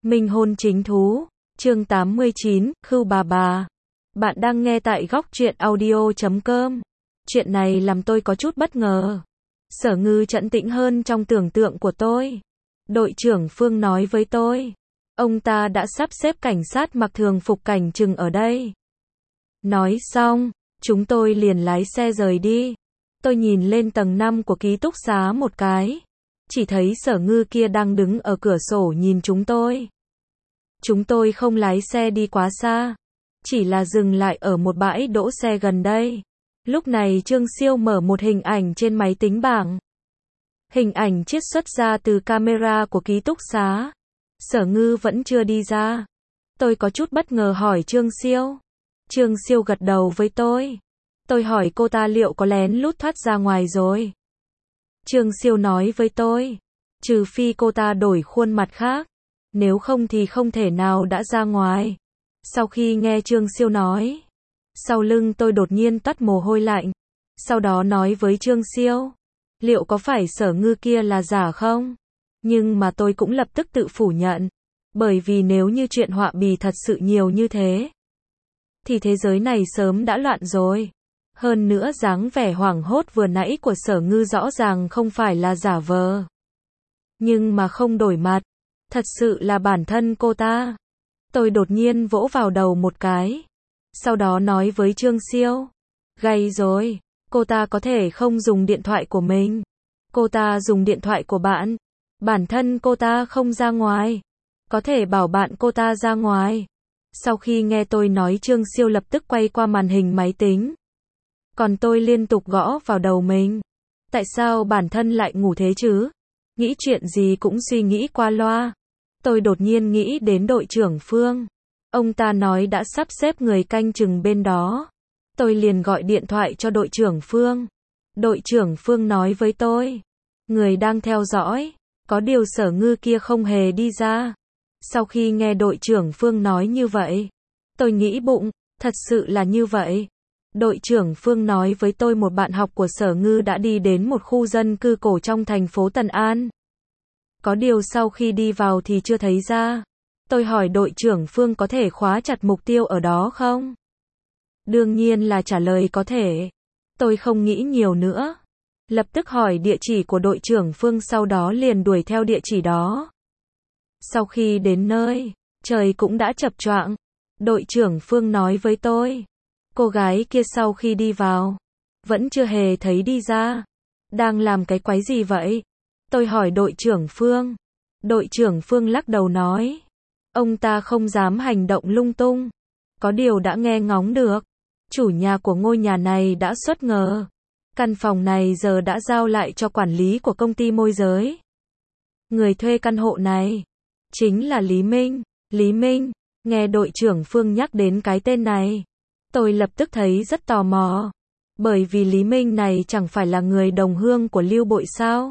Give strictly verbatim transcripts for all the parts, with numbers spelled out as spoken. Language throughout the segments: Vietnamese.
Minh hôn chính thú, chương tám mươi chín, Khưu bà bà. Bạn đang nghe tại góc truyện audio chấm com. Chuyện này làm tôi có chút bất ngờ. Sở Ngư trấn tĩnh hơn trong tưởng tượng của tôi. Đội trưởng Phương nói với tôi, ông ta đã sắp xếp cảnh sát mặc thường phục cảnh chừng ở đây. Nói xong, chúng tôi liền lái xe rời đi. Tôi nhìn lên tầng năm của ký túc xá một cái. Chỉ thấy Sở Ngư kia đang đứng ở cửa sổ nhìn chúng tôi. Chúng tôi không lái xe đi quá xa, chỉ là dừng lại ở một bãi đỗ xe gần đây. Lúc này Trương Siêu mở một hình ảnh trên máy tính bảng. Hình ảnh chiết xuất ra từ camera của ký túc xá. Sở Ngư vẫn chưa đi ra. Tôi có chút bất ngờ hỏi Trương Siêu. Trương Siêu gật đầu với tôi. Tôi hỏi cô ta liệu có lén lút thoát ra ngoài rồi. Trương Siêu nói với tôi, trừ phi cô ta đổi khuôn mặt khác, nếu không thì không thể nào đã ra ngoài. Sau khi nghe Trương Siêu nói, sau lưng tôi đột nhiên toát mồ hôi lạnh. Sau đó nói với Trương Siêu, liệu có phải Sở Ngư kia là giả không? Nhưng mà tôi cũng lập tức tự phủ nhận, bởi vì nếu như chuyện họa bì thật sự nhiều như thế, thì thế giới này sớm đã loạn rồi. Hơn nữa dáng vẻ hoảng hốt vừa nãy của Sở Ngư rõ ràng không phải là giả vờ. Nhưng mà không đổi mặt, thật sự là bản thân cô ta. Tôi đột nhiên vỗ vào đầu một cái. Sau đó nói với Trương Siêu, gay rồi, cô ta có thể không dùng điện thoại của mình. Cô ta dùng điện thoại của bạn. Bản thân cô ta không ra ngoài. Có thể bảo bạn cô ta ra ngoài. Sau khi nghe tôi nói, Trương Siêu lập tức quay qua màn hình máy tính. Còn tôi liên tục gõ vào đầu mình. Tại sao bản thân lại ngủ thế chứ? Nghĩ chuyện gì cũng suy nghĩ qua loa. Tôi đột nhiên nghĩ đến đội trưởng Phương. Ông ta nói đã sắp xếp người canh chừng bên đó. Tôi liền gọi điện thoại cho đội trưởng Phương. Đội trưởng Phương nói với tôi, người đang theo dõi. Có điều Sở Ngư kia không hề đi ra. Sau khi nghe đội trưởng Phương nói như vậy, tôi nghĩ bụng, thật sự là như vậy. Đội trưởng Phương nói với tôi một bạn học của Sở Ngư đã đi đến một khu dân cư cổ trong thành phố Tân An. Có điều sau khi đi vào thì chưa thấy ra. Tôi hỏi đội trưởng Phương có thể khóa chặt mục tiêu ở đó không? Đương nhiên là trả lời có thể. Tôi không nghĩ nhiều nữa. Lập tức hỏi địa chỉ của đội trưởng Phương, sau đó liền đuổi theo địa chỉ đó. Sau khi đến nơi, trời cũng đã chập choạng. Đội trưởng Phương nói với tôi, cô gái kia sau khi đi vào, vẫn chưa hề thấy đi ra. Đang làm cái quái gì vậy? Tôi hỏi đội trưởng Phương. Đội trưởng Phương lắc đầu nói, ông ta không dám hành động lung tung. Có điều đã nghe ngóng được, chủ nhà của ngôi nhà này đã xuất ngờ. Căn phòng này giờ đã giao lại cho quản lý của công ty môi giới. Người thuê căn hộ này chính là Lý Minh. Lý Minh, nghe đội trưởng Phương nhắc đến cái tên này, tôi lập tức thấy rất tò mò. Bởi vì Lý Minh này chẳng phải là người đồng hương của Lưu Bội sao?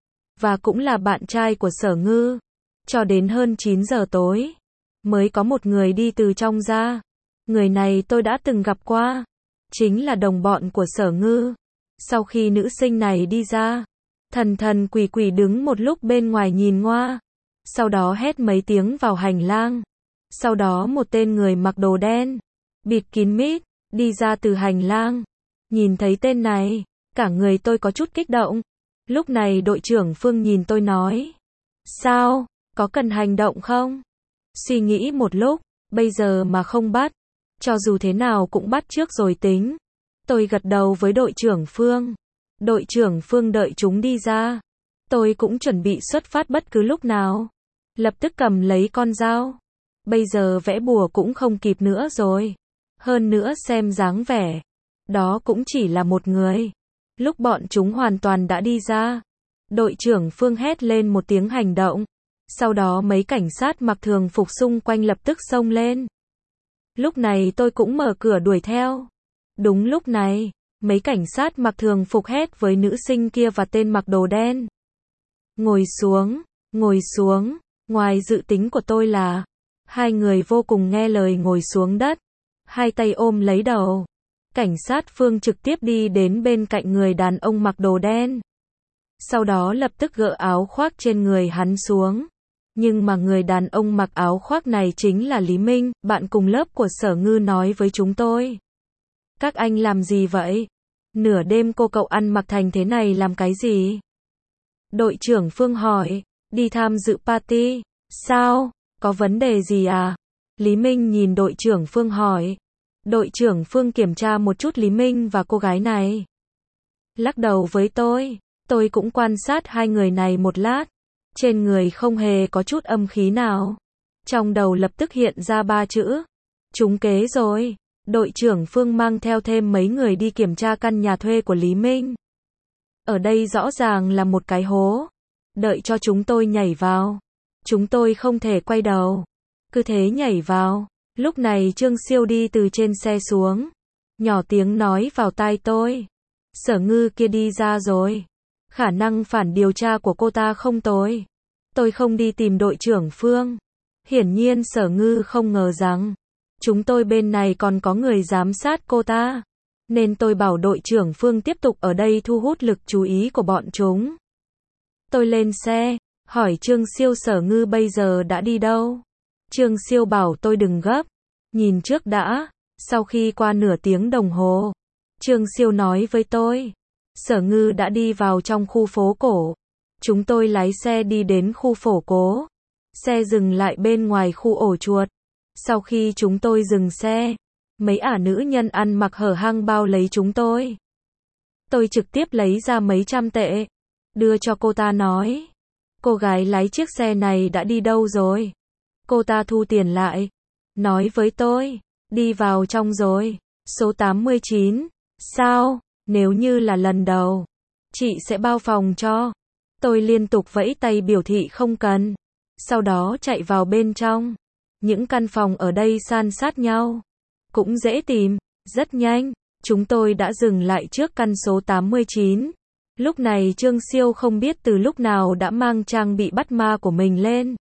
Và cũng là bạn trai của Sở Ngư. Cho đến hơn chín giờ tối, mới có một người đi từ trong ra. Người này tôi đã từng gặp qua. Chính là đồng bọn của Sở Ngư. Sau khi nữ sinh này đi ra, thần thần quỷ quỷ đứng một lúc bên ngoài nhìn ngoa. Sau đó hét mấy tiếng vào hành lang. Sau đó một tên người mặc đồ đen, bịt kín mít, đi ra từ hành lang. Nhìn thấy tên này, cả người tôi có chút kích động. Lúc này đội trưởng Phương nhìn tôi nói, sao, có cần hành động không? Suy nghĩ một lúc, bây giờ mà không bắt, cho dù thế nào cũng bắt trước rồi tính. Tôi gật đầu với đội trưởng Phương. Đội trưởng Phương đợi chúng đi ra. Tôi cũng chuẩn bị xuất phát bất cứ lúc nào. Lập tức cầm lấy con dao. Bây giờ vẽ bùa cũng không kịp nữa rồi. Hơn nữa xem dáng vẻ, đó cũng chỉ là một người. Lúc bọn chúng hoàn toàn đã đi ra, đội trưởng Phương hét lên một tiếng hành động. Sau đó mấy cảnh sát mặc thường phục xung quanh lập tức xông lên. Lúc này tôi cũng mở cửa đuổi theo. Đúng lúc này, mấy cảnh sát mặc thường phục hét với nữ sinh kia và tên mặc đồ đen, ngồi xuống, ngồi xuống. Ngoài dự tính của tôi là, hai người vô cùng nghe lời ngồi xuống đất, hai tay ôm lấy đầu. Cảnh sát Phương trực tiếp đi đến bên cạnh người đàn ông mặc đồ đen. Sau đó lập tức gỡ áo khoác trên người hắn xuống. Nhưng mà người đàn ông mặc áo khoác này chính là Lý Minh, bạn cùng lớp của Sở Ngư nói với chúng tôi. Các anh làm gì vậy? Nửa đêm cô cậu ăn mặc thành thế này làm cái gì? Đội trưởng Phương hỏi, đi tham dự party. Sao? Có vấn đề gì à? Lý Minh nhìn đội trưởng Phương hỏi. Đội trưởng Phương kiểm tra một chút Lý Minh và cô gái này. Lắc đầu với tôi. Tôi cũng quan sát hai người này một lát. Trên người không hề có chút âm khí nào. Trong đầu lập tức hiện ra ba chữ. Trúng kế rồi. Đội trưởng Phương mang theo thêm mấy người đi kiểm tra căn nhà thuê của Lý Minh. Ở đây rõ ràng là một cái hố. Đợi cho chúng tôi nhảy vào. Chúng tôi không thể quay đầu. Cứ thế nhảy vào. Lúc này Trương Siêu đi từ trên xe xuống. Nhỏ tiếng nói vào tai tôi. Sở Ngư kia đi ra rồi. Khả năng phản điều tra của cô ta không tồi. Tôi không đi tìm đội trưởng Phương. Hiển nhiên Sở Ngư không ngờ rằng chúng tôi bên này còn có người giám sát cô ta. Nên tôi bảo đội trưởng Phương tiếp tục ở đây thu hút lực chú ý của bọn chúng. Tôi lên xe, hỏi Trương Siêu Sở Ngư bây giờ đã đi đâu. Trương Siêu bảo tôi đừng gấp, nhìn trước đã. Sau khi qua nửa tiếng đồng hồ, Trương Siêu nói với tôi, Sở Ngư đã đi vào trong khu phố cổ. Chúng tôi lái xe đi đến khu phố cổ. Xe dừng lại bên ngoài khu ổ chuột. Sau khi chúng tôi dừng xe, mấy ả nữ nhân ăn mặc hở hang bao lấy chúng tôi. Tôi trực tiếp lấy ra mấy trăm tệ, đưa cho cô ta nói. Cô gái lái chiếc xe này đã đi đâu rồi? Cô ta thu tiền lại. Nói với tôi, đi vào trong rồi. Số tám mươi chín. Sao? Nếu như là lần đầu, chị sẽ bao phòng cho. Tôi liên tục vẫy tay biểu thị không cần. Sau đó chạy vào bên trong. Những căn phòng ở đây san sát nhau. Cũng dễ tìm. Rất nhanh, chúng tôi đã dừng lại trước căn số tám mươi chín. Lúc này Trương Siêu không biết từ lúc nào đã mang trang bị bắt ma của mình lên.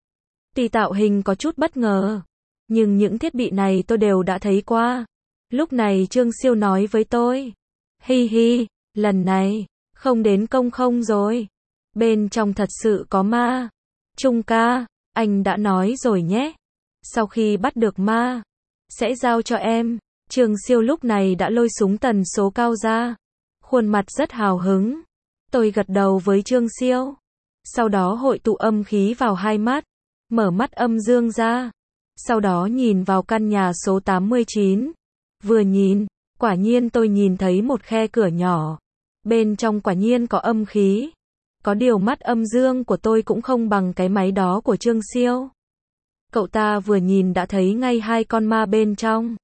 Tuy tạo hình có chút bất ngờ, nhưng những thiết bị này tôi đều đã thấy qua. Lúc này Trương Siêu nói với tôi. Hi hi, lần này, không đến công không rồi. Bên trong thật sự có ma. Trung ca, anh đã nói rồi nhé. Sau khi bắt được ma, sẽ giao cho em. Trương Siêu lúc này đã lôi súng tần số cao ra. Khuôn mặt rất hào hứng. Tôi gật đầu với Trương Siêu. Sau đó hội tụ âm khí vào hai mắt. Mở mắt âm dương ra. Sau đó nhìn vào căn nhà số tám mươi chín. Vừa nhìn, quả nhiên tôi nhìn thấy một khe cửa nhỏ. Bên trong quả nhiên có âm khí. Có điều mắt âm dương của tôi cũng không bằng cái máy đó của Trương Siêu. Cậu ta vừa nhìn đã thấy ngay hai con ma bên trong.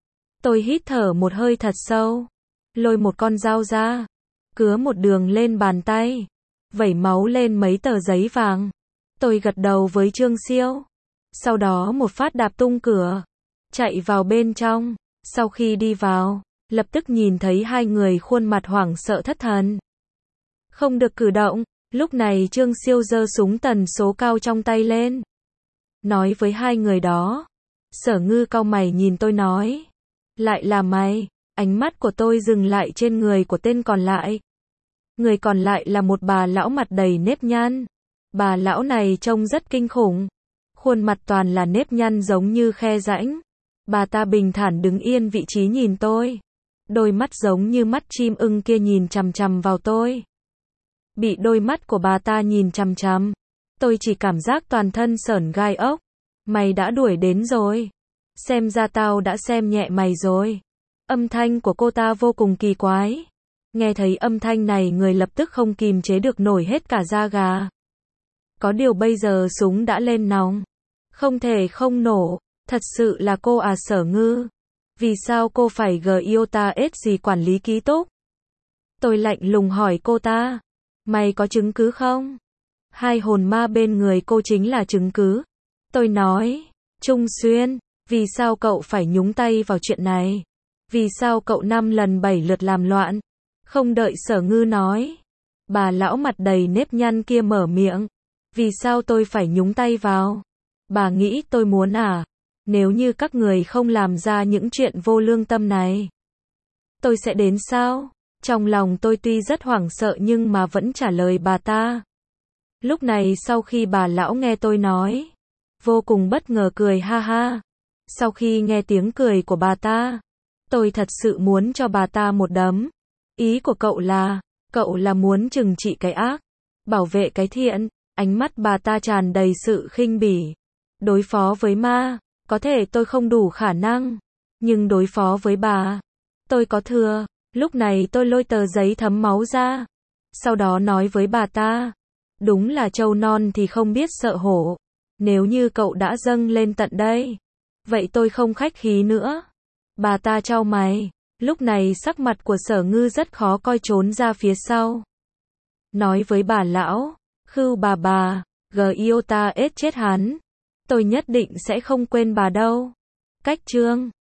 Tôi hít thở một hơi thật sâu. Lôi một con dao ra. Cứa một đường lên bàn tay. Vẩy máu lên mấy tờ giấy vàng. Tôi gật đầu với Trương Siêu. Sau đó một phát đạp tung cửa. Chạy vào bên trong. Sau khi đi vào, lập tức nhìn thấy hai người khuôn mặt hoảng sợ thất thần. Không được cử động. Lúc này Trương Siêu giơ súng tần số cao trong tay lên. Nói với hai người đó. Sở Ngư cau mày nhìn tôi nói. Lại là mày. Ánh mắt của tôi dừng lại trên người của tên còn lại. Người còn lại là một bà lão mặt đầy nếp nhăn. Bà lão này trông rất kinh khủng. Khuôn mặt toàn là nếp nhăn giống như khe rãnh. Bà ta bình thản đứng yên vị trí nhìn tôi. Đôi mắt giống như mắt chim ưng kia nhìn chằm chằm vào tôi. Bị đôi mắt của bà ta nhìn chằm chằm, tôi chỉ cảm giác toàn thân sởn gai ốc. Mày đã đuổi đến rồi. Xem ra tao đã xem nhẹ mày rồi. Âm thanh của cô ta vô cùng kỳ quái. Nghe thấy âm thanh này người lập tức không kìm chế được nổi hết cả da gà. Có điều bây giờ súng đã lên nòng. Không thể không nổ. Thật sự là cô à Sở Ngư. Vì sao cô phải gờ yêu ta ết gì quản lý ký túc? Tôi lạnh lùng hỏi cô ta. Mày có chứng cứ không? Hai hồn ma bên người cô chính là chứng cứ. Tôi nói. Trung Xuyên, vì sao cậu phải nhúng tay vào chuyện này? Vì sao cậu năm lần bảy lượt làm loạn? Không đợi Sở Ngư nói. Bà lão mặt đầy nếp nhăn kia mở miệng. Vì sao tôi phải nhúng tay vào? Bà nghĩ tôi muốn à? Nếu như các người không làm ra những chuyện vô lương tâm này, tôi sẽ đến sao? Trong lòng tôi tuy rất hoảng sợ nhưng mà vẫn trả lời bà ta. Lúc này sau khi bà lão nghe tôi nói, vô cùng bất ngờ cười ha ha. Sau khi nghe tiếng cười của bà ta, tôi thật sự muốn cho bà ta một đấm. Ý của cậu là, cậu là muốn trừng trị cái ác, bảo vệ cái thiện. Ánh mắt bà ta tràn đầy sự khinh bỉ. Đối phó với ma, có thể tôi không đủ khả năng, nhưng đối phó với bà, tôi có thừa. Lúc này tôi lôi tờ giấy thấm máu ra, sau đó nói với bà ta, đúng là trâu non thì không biết sợ hổ. Nếu như cậu đã dâng lên tận đây, vậy tôi không khách khí nữa. Bà ta chau mày, lúc này sắc mặt của Sở Ngư rất khó coi, trốn ra phía sau. Nói với bà lão, khưu bà bà, Giota ết chết hắn. Tôi nhất định sẽ không quên bà đâu. Cách chương